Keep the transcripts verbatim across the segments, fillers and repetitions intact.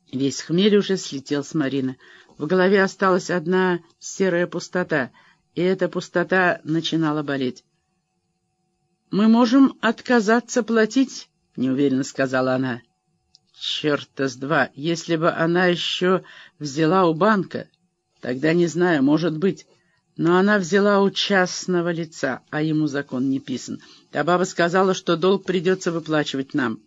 Весь хмель уже слетел с Марины. В голове осталась одна серая пустота, и эта пустота начинала болеть. «Мы можем отказаться платить», — неуверенно сказала она. «Черта с два! Если бы она еще взяла у банка, тогда не знаю, может быть. Но она взяла у частного лица, а ему закон не писан. Та баба сказала, что долг придется выплачивать нам.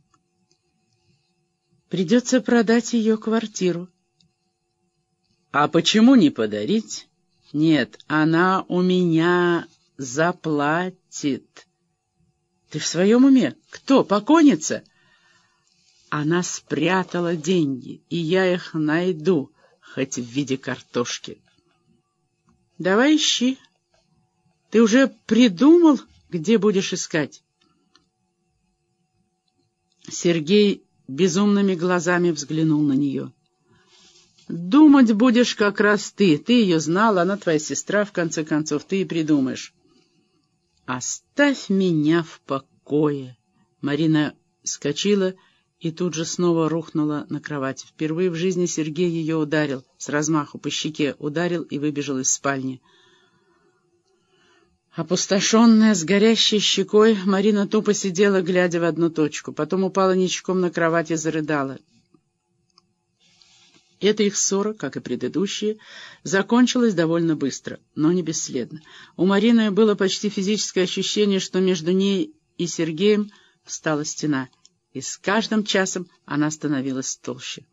Придется продать ее квартиру». «А почему не подарить?» «Нет, она у меня заплатит». «Ты в своем уме? Кто, покойница?» «Она спрятала деньги, и я их найду, хоть в виде картошки». «Давай ищи. Ты уже придумал, где будешь искать?» Сергей безумными глазами взглянул на нее. «Думать будешь как раз ты. Ты ее знала, она твоя сестра, в конце концов, ты и придумаешь». «Оставь меня в покое!» Марина вскочила и тут же снова рухнула на кровать. Впервые в жизни Сергей ее ударил, с размаху по щеке ударил и выбежал из спальни. Опустошенная, с горящей щекой, Марина тупо сидела, глядя в одну точку. Потом упала ничком на кровать и зарыдала. Эта их ссора, как и предыдущие, закончилась довольно быстро, но не бесследно. У Марины было почти физическое ощущение, что между ней и Сергеем встала стена, и с каждым часом она становилась толще.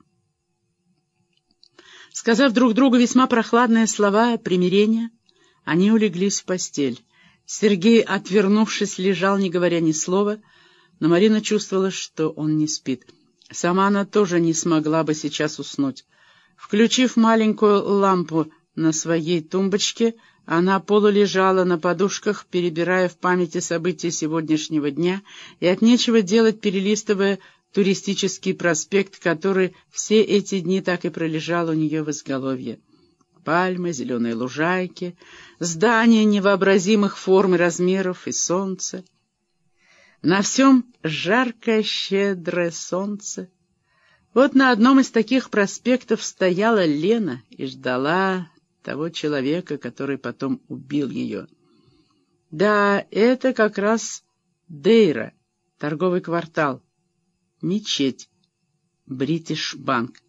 Сказав друг другу весьма прохладные слова примирения, они улеглись в постель. Сергей, отвернувшись, лежал, не говоря ни слова, но Марина чувствовала, что он не спит. Сама она тоже не смогла бы сейчас уснуть. Включив маленькую лампу на своей тумбочке, она полулежала на подушках, перебирая в памяти события сегодняшнего дня и от нечего делать перелистывая туристический проспект, который все эти дни так и пролежал у нее в изголовье. Пальмы, зеленые лужайки, здания невообразимых форм и размеров и солнце. На всем жаркое, щедрое солнце. Вот на одном из таких проспектов стояла Лена и ждала того человека, который потом убил ее. Да, это как раз Дейра, торговый квартал, мечеть, Бритиш Банк.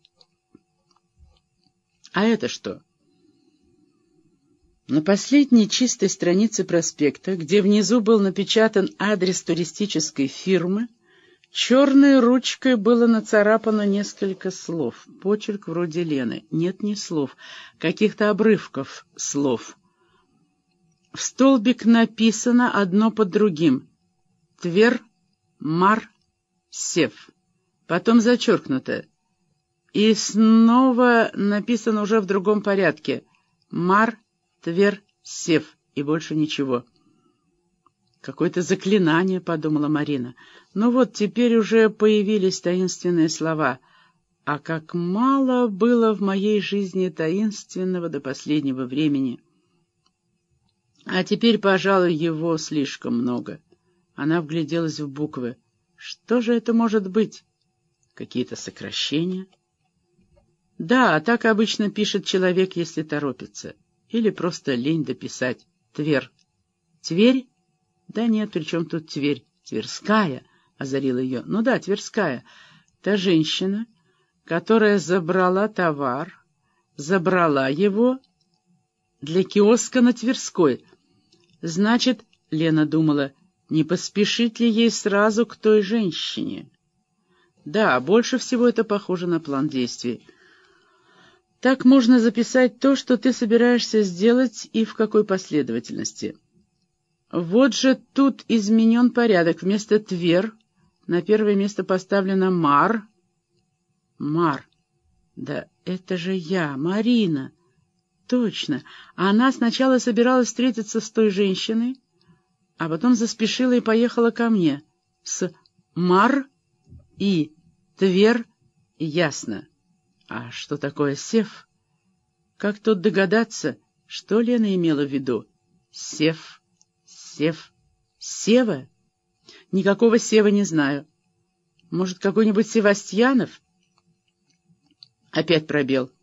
А это что? На последней чистой странице проспекта, где внизу был напечатан адрес туристической фирмы, черной ручкой было нацарапано несколько слов. Почерк вроде Лены. Нет ни слов, каких-то обрывков слов. В столбик написано одно под другим. Твер, Мар, Сев. Потом зачеркнуто. И снова написано уже в другом порядке. Мар, Твер, Сев. И больше ничего. «Какое-то заклинание», — подумала Марина. «Ну вот, теперь уже появились таинственные слова. А как мало было в моей жизни таинственного до последнего времени. А теперь, пожалуй, его слишком много». Она вгляделась в буквы. «Что же это может быть? Какие-то сокращения?» «Да, а так обычно пишет человек, если торопится. Или просто лень дописать. Твер. Тверь? Да нет, при чем тут Тверь? Тверская», — озарила ее. «Ну да, Тверская. Та женщина, которая забрала товар, забрала его для киоска на Тверской. Значит, — Лена думала, — не поспешить ли ей сразу к той женщине? Да, больше всего это похоже на план действий. Так можно записать то, что ты собираешься сделать и в какой последовательности. Вот же тут изменен порядок. Вместо Твер на первое место поставлено Мар. Мар. Да это же я, Марина. Точно. Она сначала собиралась встретиться с той женщиной, а потом заспешила и поехала ко мне. С Мар и Твер ясно. А что такое Сев? Как тут догадаться, что Лена имела в виду? Сев. Сев. Сева? Никакого Сева не знаю. Может, какой-нибудь Севастьянов? Опять пробел.